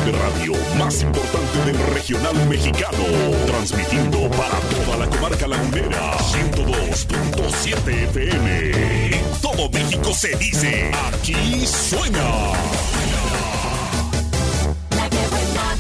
de radio más importante del regional mexicano, transmitiendo para toda la comarca lagunera, 102.7 FM. En todo México se dice, aquí suena. La que buena.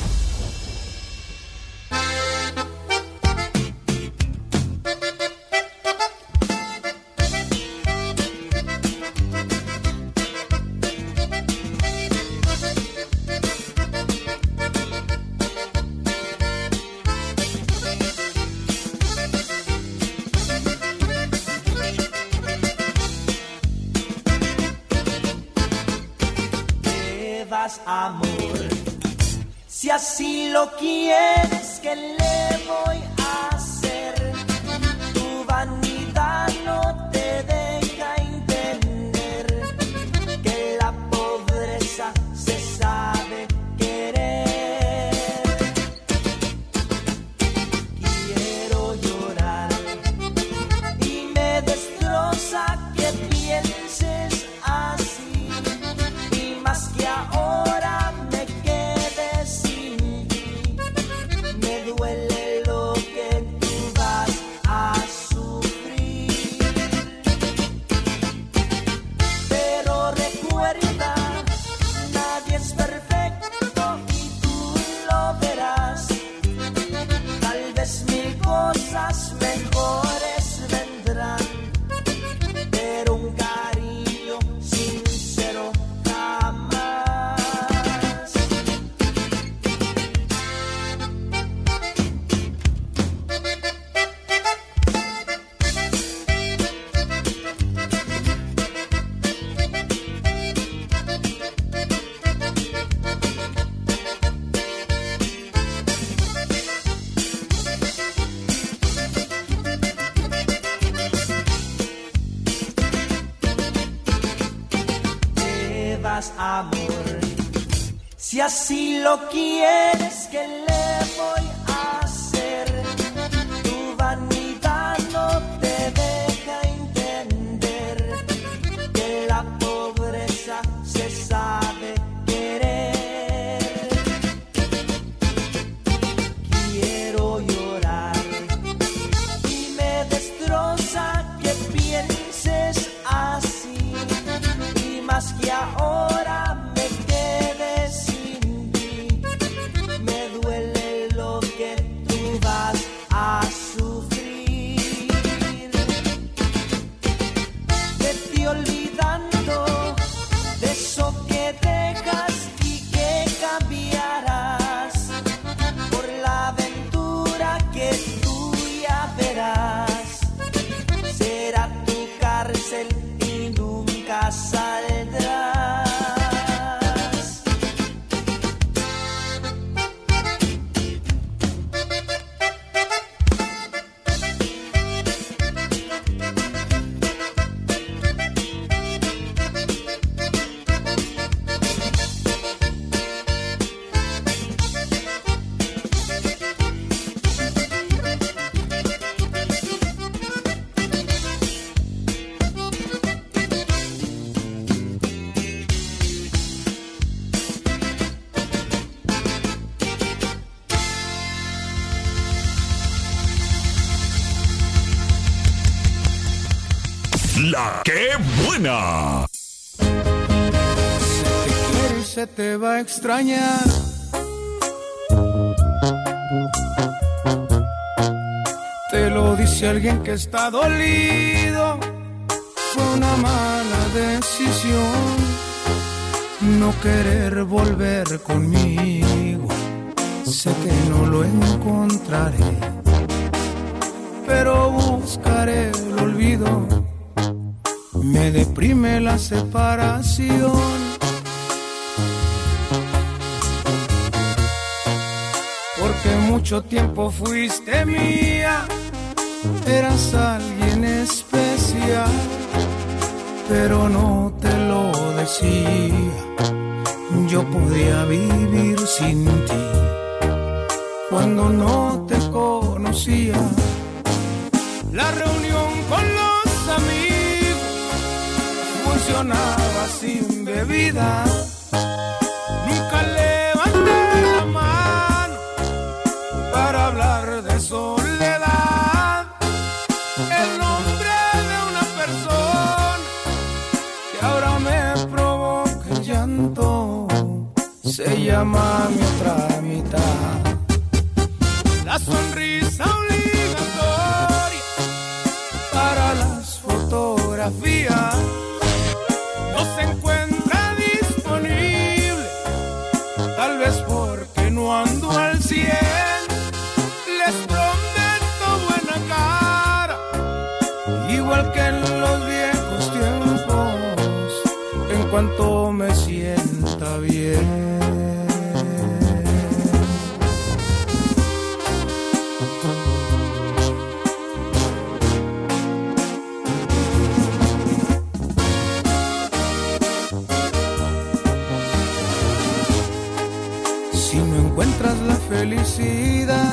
Amor, si así lo quieres, ¿qué le voy a hacer? Tu vanidad no te deja entender que la pobreza se sabe querer. Quiero llorar y me destroza que pienses así, y más que ahora me quedé sin ti, me duele lo que tú vas a sufrir. Pero recuerda, nadie es perfecto y tú lo verás. Tal vez 1000 cosas mejores vendrán, pero un cariño sincero jamás. Te vas, amor, si así lo quieres, ¿qué le voy a hacer? Tu vanidad no te deja entender que la pobreza se sabe querer. Quiero llorar y me destroza que pienses así, y más que ahora me quedé sin ti, me duele lo que tú vas a sufrir. Vete olvidando de eso que dejas y que cambiarás por la aventura que tú ya verás. Será tu cárcel y nunca saldrás. La que buena. Se te quiere y se te va a extrañar. Te lo dice alguien que está dolido. Fue una mala decisión no querer volver conmigo. Sé que no lo encontraré, pero buscaré el olvido. Me deprime la separación, porque mucho tiempo fuiste mía, eras alguien especial, pero no te lo decía. Yo podía vivir sin ti cuando no te conocía. La reunión con los amigos funcionaba sin bebida. Nunca levanté llama mi otra mitad. La sonrisa obligatoria para las fotografías no se encuentra disponible, tal vez porque no ando al 100. Les prometo buena cara, igual que en los viejos tiempos, en cuanto me sienta bien. Si no encuentras la felicidad,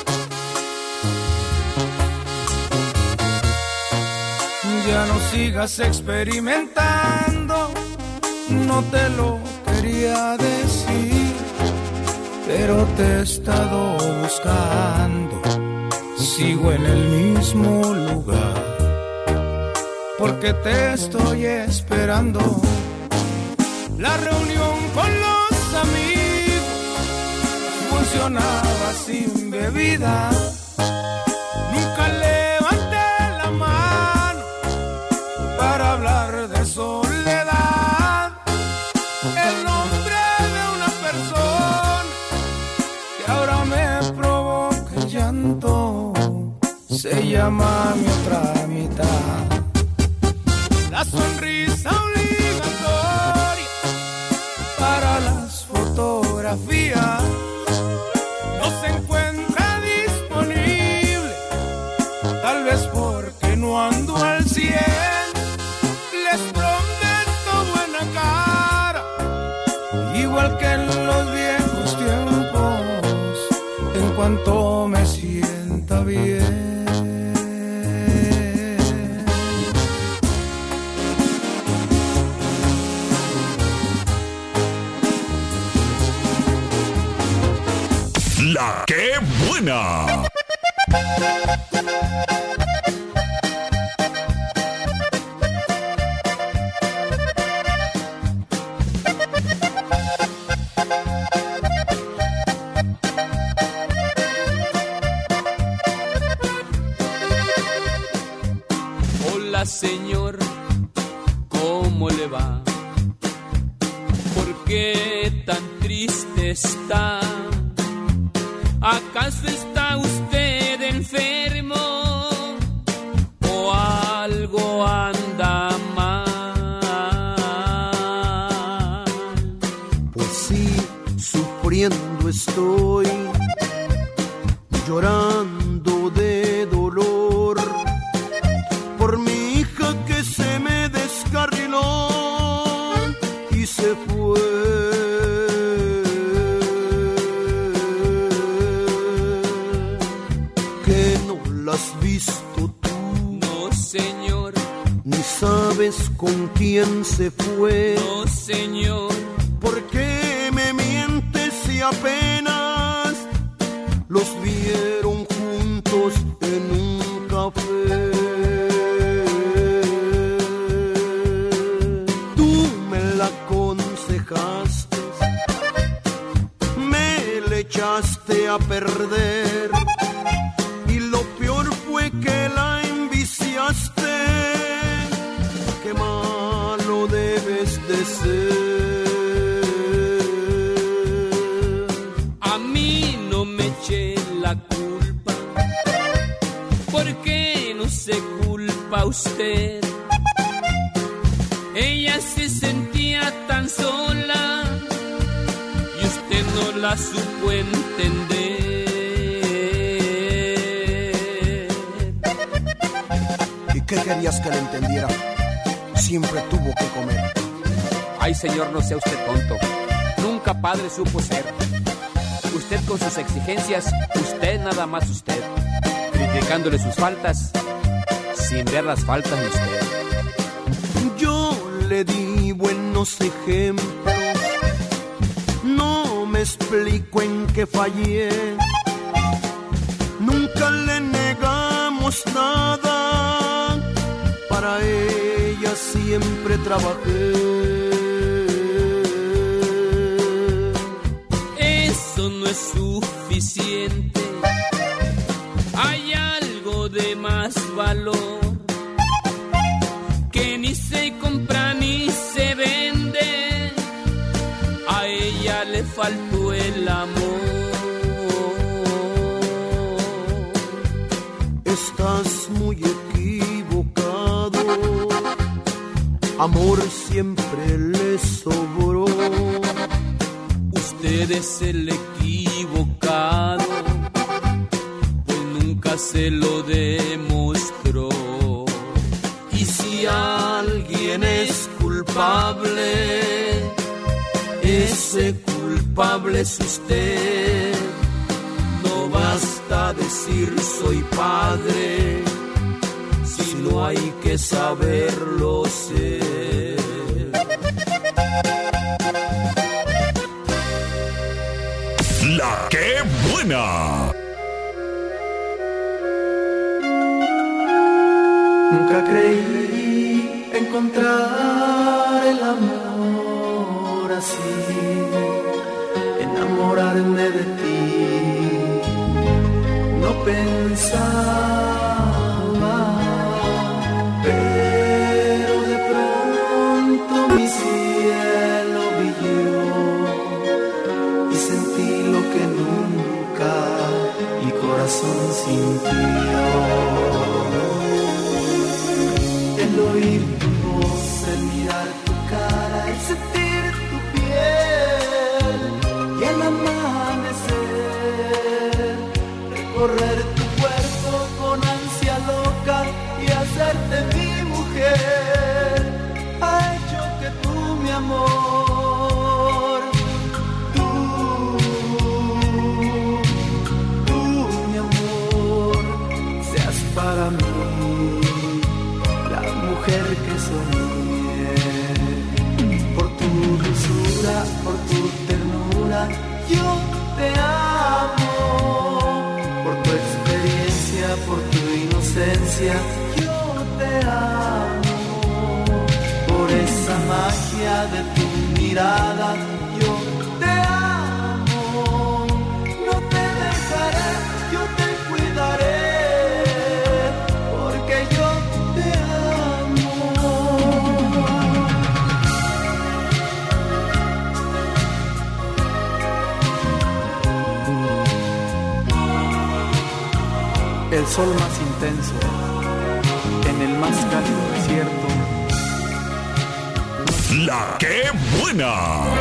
ya no sigas experimentando. No te lo quería decir, pero te he estado buscando. Sigo en el mismo lugar, porque te estoy esperando. La reunión con los amigos funcionaba sin bebida. Nunca levanté la mano para hablar de soledad. El nombre de una persona que ahora me provoca el llanto se llama mi otra mitad. La sonrisa obligatoria para las fotografías no se encuentra disponible, tal vez porque no ando al 100. Les prometo buena cara, igual que en los viejos tiempos, en cuanto me sienta bien. La ¡Qué buena! Hola señor, ¿cómo le va? ¿Por qué tan triste está? ¿Acaso está usted enfermo o algo anda mal? Pues sí, sufriendo estoy, llorando de dolor por mi hija que se me descarriló y se fue. ¿Sabes con quién se fue? No, señor. ¿Por qué me mientes si apenas los vieron juntos en un café? Tú me la aconsejaste, me le echaste a perder y lo peor fue que la enviciaste. Qué malo debes de ser. A mí no me eché la culpa, porque no se culpa usted. Ella se sentía tan sola y usted no la supo entender. ¿Y qué querías que le entendiera? Siempre tuvo que comer. Ay, señor, no sea usted tonto. Nunca padre supo ser. Usted con sus exigencias, usted nada más usted. Criticándole sus faltas, sin ver las faltas de usted. Yo le di buenos ejemplos, no me explico en qué fallé. Nunca le negamos nada, para ella siempre trabajé. suficiente. Hay algo de más valor que ni se compra ni se vende. A ella le faltó el amor. Estás muy equivocado, amor siempre le sobró. Usted es el equivocado, pues nunca se lo demostró. Y si alguien es culpable, ese culpable es usted. No basta decir soy padre, sino hay que saberlo ser. La que buena. Nunca creí encontrar el amor así, enamorarme de ti. No pensaba, pero de pronto mi cielo brilló y sentí lo que nunca mi corazón sintió. El oír tu voz, el mirar tu cara, el sentir tu piel y el amanecer, recorrer tu cuerpo con ansia loca y hacerte mi mujer, ha hecho que tú, mi amor, tú, mi amor, seas para mí mujer que soñé. Por tu dulzura, por tu ternura, yo te amo. Por tu experiencia, por tu inocencia, yo te amo. Por esa magia de tu mirada, yo te amo. No te dejaré, yo te cuidaré, porque yo te amo. El sol más intenso, en el más cálido desierto. La que buena.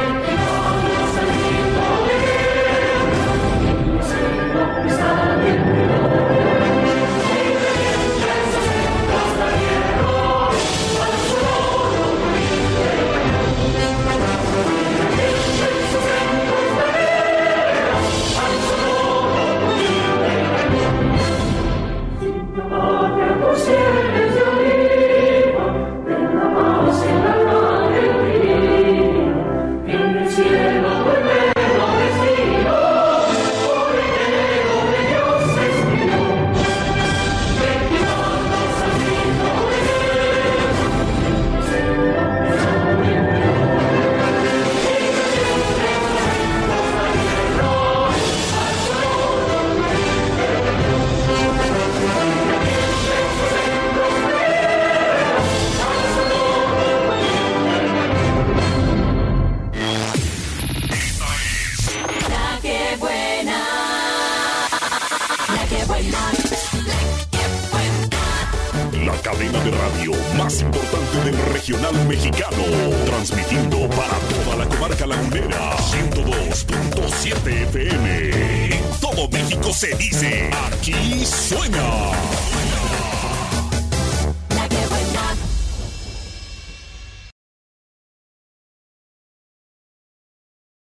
Cadena de radio más importante del regional mexicano, transmitiendo para toda la comarca lagunera, 102.7 FM. En todo México se dice, aquí suena.